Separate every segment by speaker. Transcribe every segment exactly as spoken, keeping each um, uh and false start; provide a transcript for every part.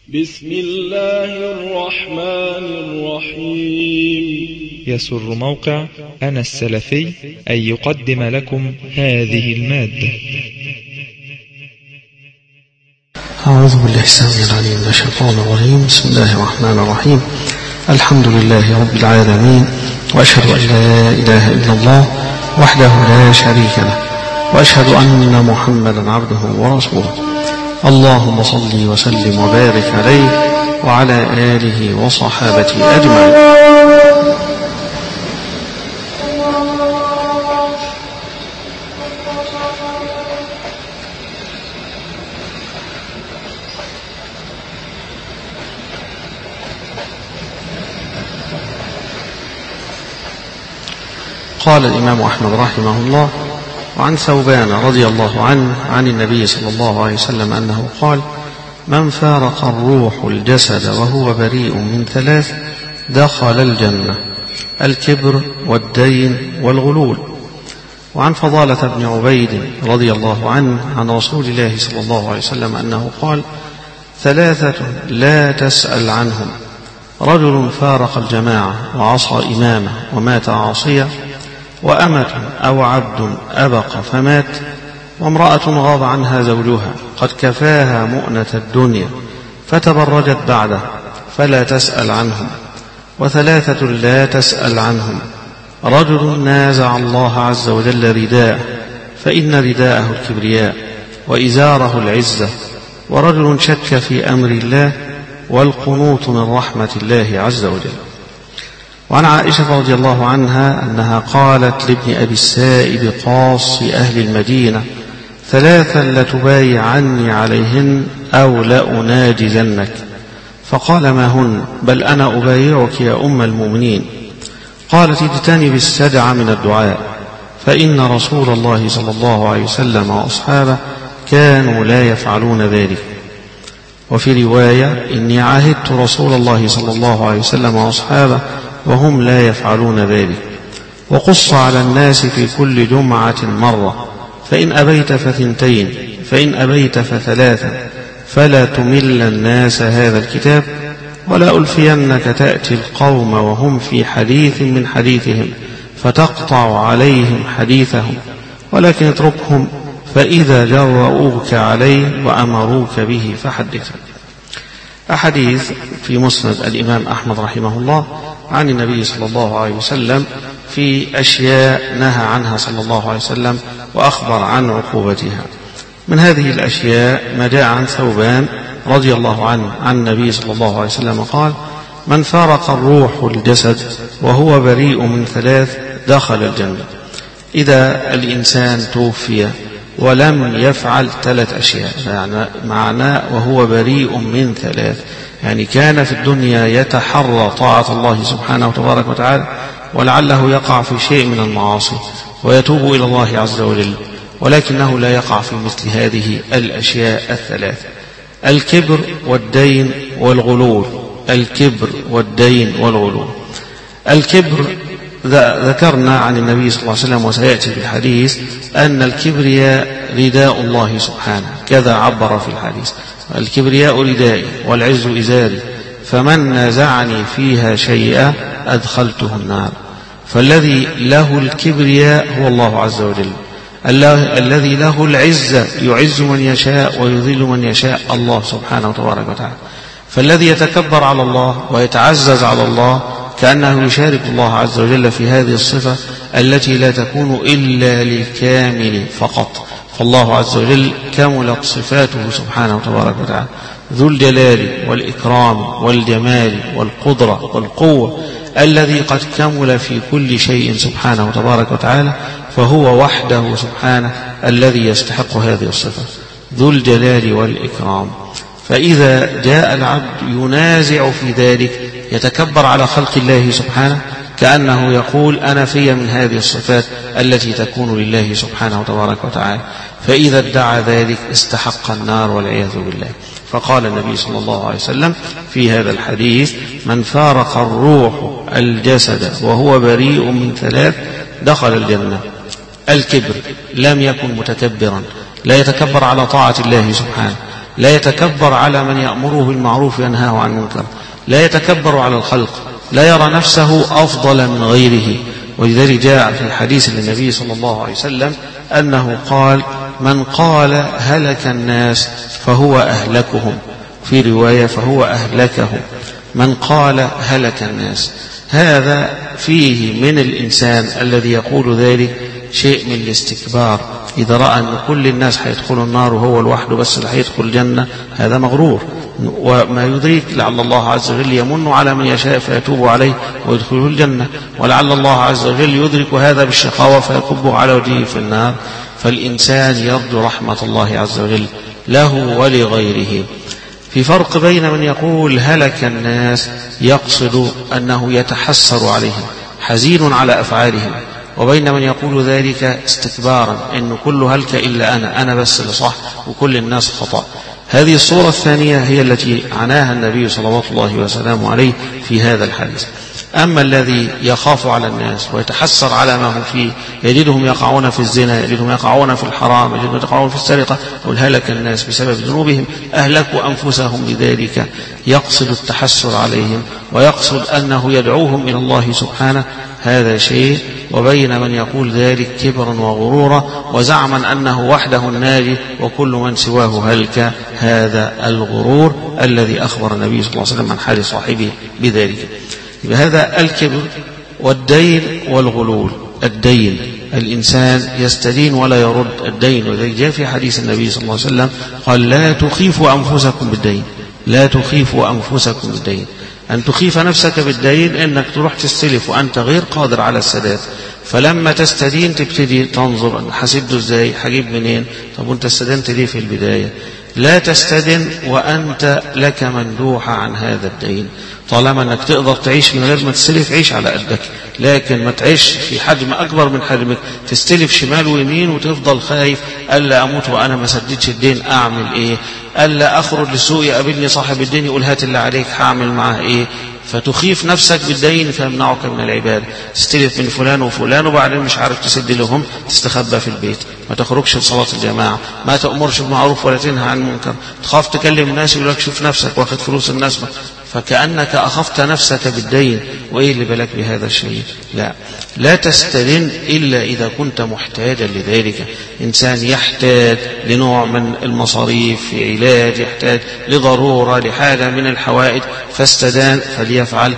Speaker 1: بسم الله الرحمن الرحيم.
Speaker 2: يسر موقع أنا السلفي أن يقدم لكم هذه المادة.
Speaker 3: أعوذ بالله السميع العليم من الشيطان الرجيم. بسم الله الرحمن الرحيم. الحمد لله رب العالمين، وأشهد أن لا إله إلا الله وحده لا شريك له، وأشهد أن محمدا عبده ورسوله. اللهم صل وسلم وبارك عليه وعلى آله وصحابته أجمعين. قال الإمام أحمد رحمه الله: وعن ثوبان رضي الله عنه عن النبي صلى الله عليه وسلم أنه قال: من فارق الروح الجسد وهو بريء من ثلاث دخل الجنة: الكبر والدين والغلول. وعن فضالة بن عبيد رضي الله عنه عن رسول الله صلى الله عليه وسلم أنه قال: ثلاثة لا تسأل عنهم: رجل فارق الجماعة وعصى إمامه ومات عاصيا، وأمة أو عبد أبق فمات، وامرأة غاب عنها زوجها قد كفاها مؤنة الدنيا فتبرجت بعده فلا تسأل عنهم. وثلاثة لا تسأل عنهم: رجل نازع الله عز وجل رداءه فإن رداءه الكبرياء وإزاره العزة، ورجل شك في أمر الله والقنوط من رحمة الله عز وجل. وعن عائشة رضي الله عنها أنها قالت لابن أبي السائب قاص أهل المدينة: ثلاثا لتبايعني عليهن أو لأناجزنك. فقال: ما هن؟ بل أنا أبايعك يا أم المؤمنين. قالت: اجتنب السدع من الدعاء، فإن رسول الله صلى الله عليه وسلم وأصحابه كانوا لا يفعلون ذلك. وفي رواية: إني عاهدت رسول الله صلى الله عليه وسلم وأصحابه وهم لا يفعلون ذلك. وقص على الناس في كل جمعة مرة، فإن أبيت فثنتين، فإن أبيت فثلاثة، فلا تمل الناس هذا الكتاب، ولا ألفينك تأتي القوم وهم في حديث من حديثهم فتقطع عليهم حديثهم، ولكن اتركهم فإذا جرؤوك عليه وأمروك به فحدثهم. أحاديث في مسند الإمام أحمد رحمه الله عن النبي صلى الله عليه وسلم في أشياء نهى عنها صلى الله عليه وسلم وأخبر عن عقوبتها. من هذه الأشياء ما جاء عن ثوبان رضي الله عنه عن النبي صلى الله عليه وسلم قال: من فارق الروح الجسد وهو بريء من ثلاث دخل الجنة. إذا الإنسان توفي ولم يفعل ثلاث أشياء، يعني معناه وهو بريء من ثلاث، يعني كان في الدنيا يتحرى طاعة الله سبحانه وتبارك وتعالى، ولعله يقع في شيء من المعاصي ويتوب إلى الله عز وجل، ولكنه لا يقع في مثل هذه الأشياء الثلاث: الكبر والدين والغلول. الكبر والدين والغلول. الكبر ذكرنا عن النبي صلى الله عليه وسلم وسيأتي في الحديث أن الكبرياء رداء الله سبحانه، كذا عبر في الحديث: الكبرياء ردائي والعز إزاري، فمن نازعني فيها شيئا أدخلته النار. فالذي له الكبرياء هو الله عز وجل، الله الذي له العزة يعز من يشاء ويذل من يشاء الله سبحانه وتبارك وتعالى. فالذي يتكبر على الله ويتعزز على الله كأنه يشارك الله عز وجل في هذه الصفة التي لا تكون إلا للكامل فقط، فالله عز وجل كملت صفاته سبحانه وتبارك وتعالى، ذو الجلال والإكرام والجمال والقدرة والقوة، الذي قد كمل في كل شيء سبحانه وتبارك وتعالى، فهو وحده سبحانه الذي يستحق هذه الصفة، ذو الجلال والإكرام. فإذا جاء العبد ينازع في ذلك، يتكبر على خلق الله سبحانه، كأنه يقول: أنا في من هذه الصفات التي تكون لله سبحانه وتبارك وتعالى، فإذا ادعى ذلك استحق النار والعياذ بالله. فقال النبي صلى الله عليه وسلم في هذا الحديث: من فارق الروح الجسد وهو بريء من ثلاث دخل الجنة: الكبر، لم يكن متكبرا، لا يتكبر على طاعة الله سبحانه، لا يتكبر على من يأمره بالمعروف وينهاه عن المنكر، لا يتكبر على الخلق، لا يرى نفسه أفضل من غيره. ولذلك جاء في الحديث للنبي صلى الله عليه وسلم أنه قال: من قال هلك الناس فهو أهلكهم، في رواية فهو أهلكهم. من قال هلك الناس، هذا فيه من الإنسان الذي يقول ذلك شيء من الاستكبار. إذا رأى أن كل الناس هيدخلوا النار وهو لوحده بس اللي هيدخل الجنة، هذا مغرور. وما يدريك لعل الله عز وجل يمن على من يشاء فيتوب عليه ويدخله الجنة، ولعل الله عز وجل يدرك هذا بالشقاوة فيكبه على وجهه في النار. فالإنسان يرجو رحمة الله عز وجل له ولغيره. في فرق بين من يقول هلك الناس يقصد أنه يتحسر عليهم، حزين على أفعالهم، وبين من يقول ذلك استكبارا، إن كل هلك إلا أنا، أنا بس اللي صح وكل الناس خطأ. هذه الصورة الثانية هي التي عناها النبي صلى الله وسلم عليه في هذا الحديث. أما الذي يخاف على الناس ويتحسر على ما هم فيه، يجدهم يقعون في الزنا، يجدهم يقعون في الحرام، يجدهم يقعون في السرقة، والهلك الناس بسبب ذنوبهم، أهلكوا أنفسهم بذلك، يقصد التحسر عليهم ويقصد أنه يدعوهم إلى الله سبحانه، هذا شيء. وبين من يقول ذلك كبرا وغرورا وزعما أنه وحده الناجي وكل من سواه هلك، هذا الغرور الذي أخبر النبي صلى الله عليه وسلم عن حال صاحبه بذلك. هذا الكبر والدين والغلول. الدين، الإنسان يستدين ولا يرد الدين، وذلك جاء في حديث النبي صلى الله عليه وسلم قال: لا تخيفوا أنفسكم بالدين، لا تخيفوا أنفسكم بالدين. أن تخيف نفسك بالدين إنك تروح تستلف وأنت غير قادر على السداد، فلما تستدين تبتدي تنظر حسبته ازاي، هجيب منين، طب وانت استدنت ليه في البداية. لا تستدن وأنت لك مندوحة عن هذا الدين، طالما أنك تقدر تعيش من غير ما تستلف عيش على قدك، لكن ما تعيش في حجم أكبر من حجمك، تستلف شمال ويمين وتفضل خايف ألا أموت وأنا ما سددتش الدين، أعمل إيه؟ ألا أخرج للسوق يقابلني صاحب الدين يقول هات اللي عليك، هعمل معاه إيه؟ فتخيف نفسك بالدين فيمنعك من العبادة. تستلف من فلان وفلان وبعدين مش عارف تسد لهم، تستخبى في البيت، ما تخرجش لصلاة الجماعة، ما تأمرش بالمعروف ولا تنهى عن المنكر، تخاف تكلم الناس يقول لك شوف نفسك واخد فلوس الناس، فكأنك أخفت نفسك بالدين. وإيه اللي بالك بهذا الشيء؟ لا لا تستدن إلا إذا كنت محتاجا لذلك. إنسان يحتاج لنوع من المصاريف في علاج، يحتاج لضرورة لحاجة من الحوائج، فاستدان فليفعل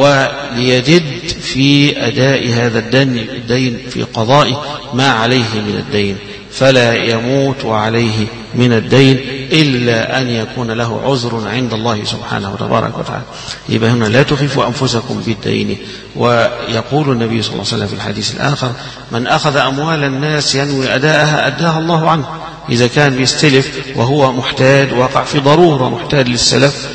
Speaker 3: وليجد في أداء هذا الدين في قضاء ما عليه من الدين، فلا يموت وعليه من الدين إلا أن يكون له عذر عند الله سبحانه وتبارك وتعالى. يبقى هنا لا تخيفوا أنفسكم بالدين. ويقول النبي صلى الله عليه وسلم في الحديث الآخر: من أخذ أموال الناس ينوي أداءها أداها الله عنه. إذا كان بيستلف وهو محتاج، وقع في ضرورة محتاج للسلف،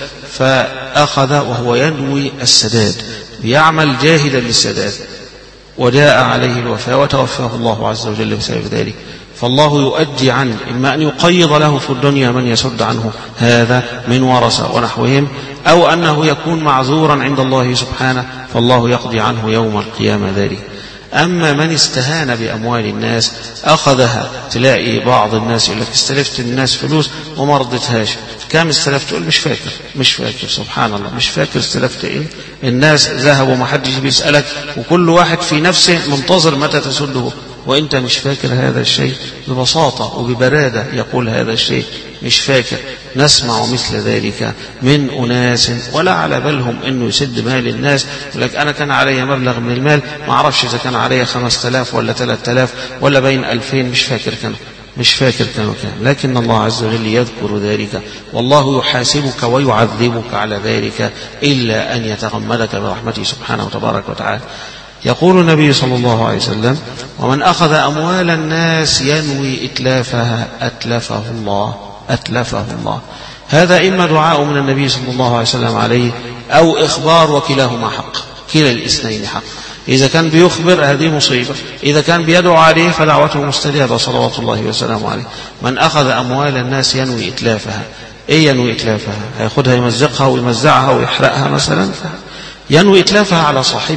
Speaker 3: فأخذ وهو ينوي السداد، بيعمل جاهدا للسداد، وجاء عليه الوفاة وتوفاه الله عز وجل بسبب ذلك، فالله يؤدي عنه، إما أن يقيض له في الدنيا من يسد عنه هذا من ورثة ونحوهم، أو أنه يكون معذورا عند الله سبحانه فالله يقضي عنه يوم القيامة ذلك. أما من استهان بأموال الناس أخذها، تلاقي بعض الناس يقول لك استلفت الناس فلوس وما ردتهاش، كم استلفت؟ تقول مش فاكر، مش فاكر، سبحان الله، مش فاكر استلفت إيه. الناس ذهبوا وما حدش بيسألك، وكل واحد في نفسه منتظر متى تسده، وإنت مش فاكر هذا الشيء. ببساطة وببرادة يقول هذا الشيء مش فاكر. نسمع مثل ذلك من أناس ولا على بالهم أنه يسد مال الناس، يقول لك أنا كان علي مبلغ من المال، ما أعرفش إذا كان علي خمس تلاف ولا ثلاث تلاف ولا بين ألفين، مش فاكر كانوا مش فاكر كانوا كان لكن الله عز وجل يذكر ذلك، والله يحاسبك ويعذبك على ذلك إلا أن يتغمدك برحمته سبحانه وتبارك وتعالى. يقول النبي صلى الله عليه وسلم: ومن أخذ أموال الناس ينوي إتلافها أتلفه الله، أتلفه الله. هذا إما دعاء من النبي صلى الله عليه وسلم عليه أو إخبار، وكلاهما حق، كلا الاثنين حق. إذا كان بيخبر هذه مصيبة، إذا كان بيدعو عليه فدعوته مستجابة صلوات الله وسلامه عليه. من أخذ أموال الناس ينوي إتلافها. إيه ينوي إتلافها؟ هياخدها يمزقها ويمزعها ويحرقها مثلا، ينوي إتلافها على صاحبها،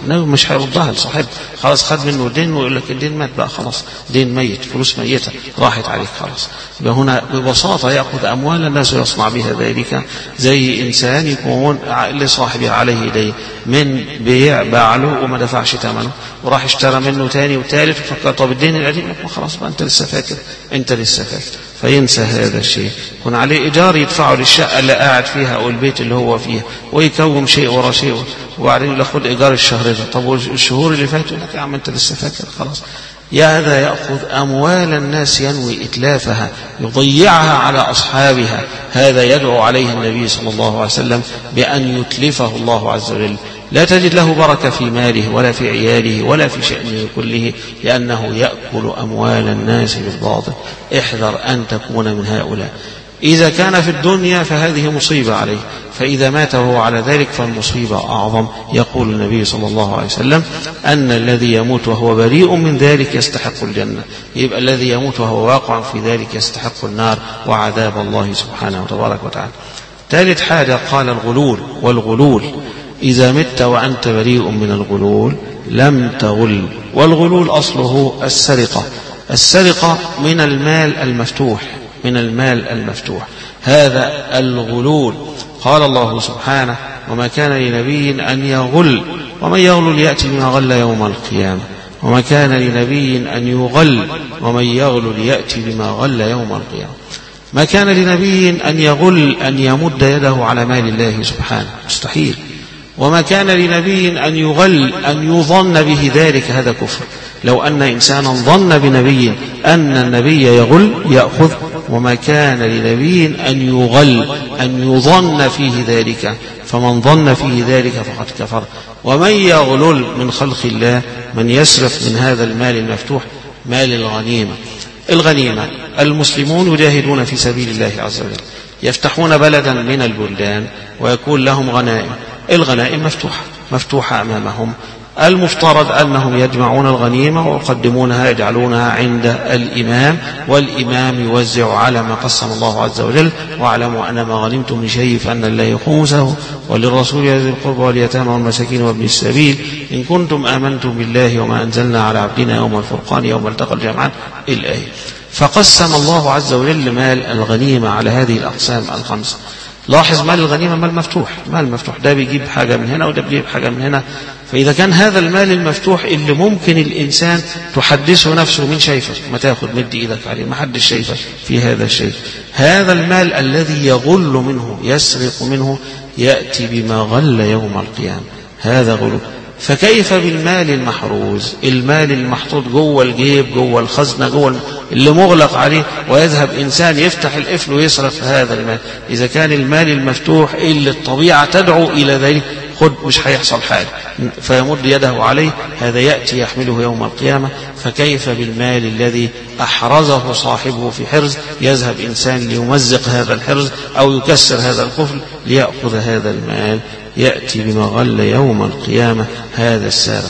Speaker 3: النبي مش هيردها لصاحبه، خلاص خد منه الدين ويقول لك الدين مات بقى خلاص، دين ميت، فلوس ميتة راحت عليك خلاص. يبقى هنا ببساطة يأخذ أموال الناس ويصنع بها ذلك، زي إنسان يكون لصاحبه عليه دين من بيع باع له وما دفعش ثمنه وراح اشترى منه ثاني وثالث وفكر طب الدين القديم، خلاص بقى أنت لسه فاكر أنت لسه فاكر، فينسى هذا الشيء. يكون عليه إيجار يدفعه للشقة اللي قاعد فيها أو البيت اللي هو فيها، ويكوم شيء ورا شيء، وبعدين يقول خد إيجار الشهر ده، طب والشهور اللي فاتوا لك يا عم أنت لسه فاكر خلاص. يا هذا يأخذ أموال الناس ينوي إتلافها يضيعها على أصحابها، هذا يدعو عليه النبي صلى الله عليه وسلم بأن يتلفه الله عز وجل، لا تجد له بركة في ماله ولا في عياله ولا في شأنه كله، لأنه يأكل أموال الناس بالباطل. احذر أن تكون من هؤلاء. إذا كان في الدنيا فهذه مصيبة عليه، فإذا مات وهو على ذلك فالمصيبة أعظم. يقول النبي صلى الله عليه وسلم أن الذي يموت وهو بريء من ذلك يستحق الجنة، يبقى الذي يموت وهو واقع في ذلك يستحق النار وعذاب الله سبحانه وتبارك وتعالى. ثالث حاجة قال الغلول، والغلول إذا مت وأنت بريء من الغلول لم تغل. والغلول أصله السرقة، السرقة من المال المفتوح، من المال المفتوح، هذا الغلول. قال الله سبحانه وما كان لنبي أن يغل ومن يغل يأتي بما غل يوم القيامة، وما كان لنبي أن يغل ومن يغل يأتي بما غل يوم القيامة. ما كان لنبي أن يغل أن يمد يده على مال الله سبحانه، مستحيل. وما كان لنبي أن يغل أن يظن به ذلك، هذا كفر. لو أن إنسانا ظن بنبي أن النبي يغل يأخذ، وما كان لنبي أن يغل أن يظن فيه ذلك، فمن ظن فيه ذلك فقد كفر. ومن يغلل من خلق الله من يسرف من هذا المال المفتوح، مال الغنيمة. الغنيمة المسلمون يجاهدون في سبيل الله عز وجل، يفتحون بلدا من البلدان ويكون لهم غنائم، الغنائم مفتوحة مفتوحة أمامهم، المفترض أنهم يجمعون الغنيمة ويقدمونها يجعلونها عند الإمام، والإمام يوزع على ما قسم الله عز وجل. واعلموا أن ما غنمتم من شيء فأن الله خمسه وللرسول ذي القربى واليتامى والمساكين وابن السبيل إن كنتم آمنتم بالله وما أنزلنا على عبدنا يوم الفرقان يوم التقى الجمعان، الآية. فقسم الله عز وجل مال الغنيمة على هذه الأقسام الخمسة. لاحظ مال الغنيمة مال مفتوح، مال مفتوح، ده بيجيب حاجة من هنا وده بيجيب حاجة من هنا. فإذا كان هذا المال المفتوح اللي ممكن الإنسان تحدثه نفسه من شايفك، ما تاخد مد إيدك عليه، ما حدش شايفك في هذا الشيء، هذا المال الذي يغل منه يسرق منه يأتي بما غل يوم القيامة، هذا غلو. فكيف بالمال المحروز، المال المحطوط جوه الجيب جوه الخزنة جوه اللي مغلق عليه، ويذهب إنسان يفتح القفل ويصرف هذا المال. إذا كان المال المفتوح اللي الطبيعة تدعو إلى ذلك، خد مش هيحصل حاجة، فيمد يده عليه، هذا يأتي يحمله يوم القيامة. فكيف بالمال الذي أحرزه صاحبه في حرز، يذهب إنسان ليمزق هذا الحرز أو يكسر هذا القفل ليأخذ هذا المال، يأتي بما غل يوم القيامة، هذا السارق.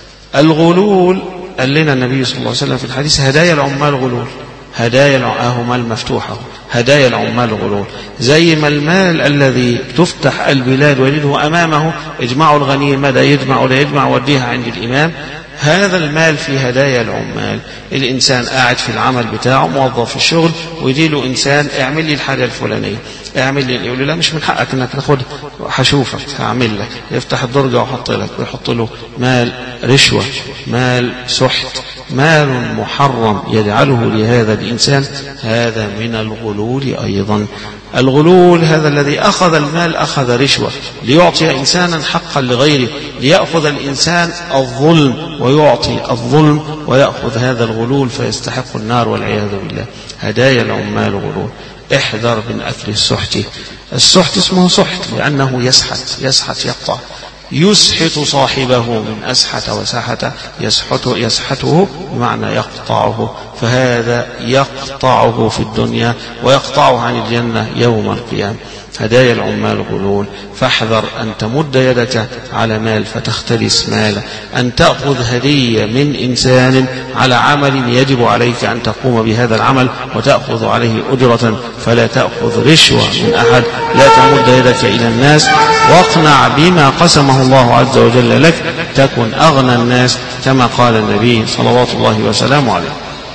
Speaker 3: الغلول قال لنا النبي صلى الله عليه وسلم في الحديث هدايا العمال غلول، هدايا العمال مفتوحة، هدايا العمال غلول. زي ما المال الذي تفتح البلاد ويجده أمامه اجمعوا الغنيمة، ده يجمع ولا يجمع وديها عند الإمام، هذا المال في هدايا العمال. الإنسان قاعد في العمل بتاعه موظف في الشغل ويجي له إنسان اعمل لي الحاجة الفلانية، اعمل لي، يقول له لا مش من حقك انك تاخدها، هشوفك هعمل لك، يفتح الدرجة ويحط لك ويحط له مال رشوة، مال سحت، مال محرم يجعله لهذا الإنسان، هذا من الغلول أيضا. الغلول هذا الذي أخذ المال أخذ رشوة ليعطي إنسانا حقا لغيره، ليأخذ الإنسان الظلم ويعطي الظلم ويأخذ هذا الغلول فيستحق النار والعياذ بالله. هدايا العمال غلول. احذر من أكل السحت. السحت اسمه سحت لأنه يسحت، يسحت يقطع، يسحت صاحبه من أسحت وسحت، يسحت يسحته بمعنى يقطعه، فهذا يقطعه في الدنيا ويقطعه عن الجنة يوم القيامة. هدايا العمال غلول. فاحذر أن تمد يدك على مال فتختلس ماله، أن تأخذ هدية من إنسان على عمل يجب عليك أن تقوم بهذا العمل وتأخذ عليه أجرة، فلا تأخذ رشوة من أحد لا تمد يدك إلى الناس، واقنع بما قسمه الله عز وجل لك، تكن أغنى الناس كما قال النبي صلوات الله وسلامه عليه.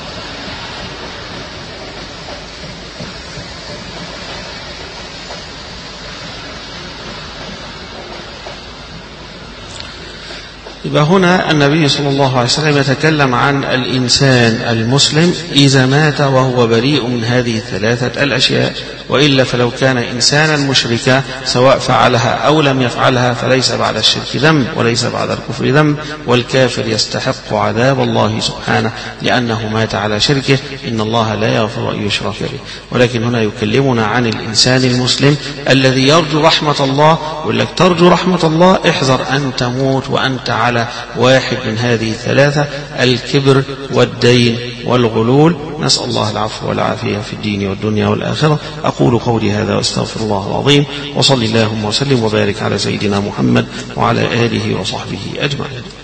Speaker 3: يبقى هنا النبي صلى الله عليه وسلم يتكلم عن الإنسان المسلم إذا مات وهو بريء من هذه الثلاثة الأشياء، وإلا فلو كان إنسانا مشركا سواء فعلها أو لم يفعلها فليس بعد الشرك ذنب وليس بعد الكفر ذنب، والكافر يستحق عذاب الله سبحانه لأنه مات على شركه، إن الله لا يغفر أن يشرك به. ولكن هنا يكلمنا عن الإنسان المسلم الذي يرجو رحمة الله، ويقول لك ترجو رحمة الله احذر أن تموت وأنت على واحد من هذه الثلاثة: الكبر والدين والغلول. نسأل الله العفو والعافية في الدين والدنيا والآخرة. أقول قولي هذا واستغفر الله العظيم، وصل اللهم وسلم وبارك على سيدنا محمد وعلى آله وصحبه أجمعين.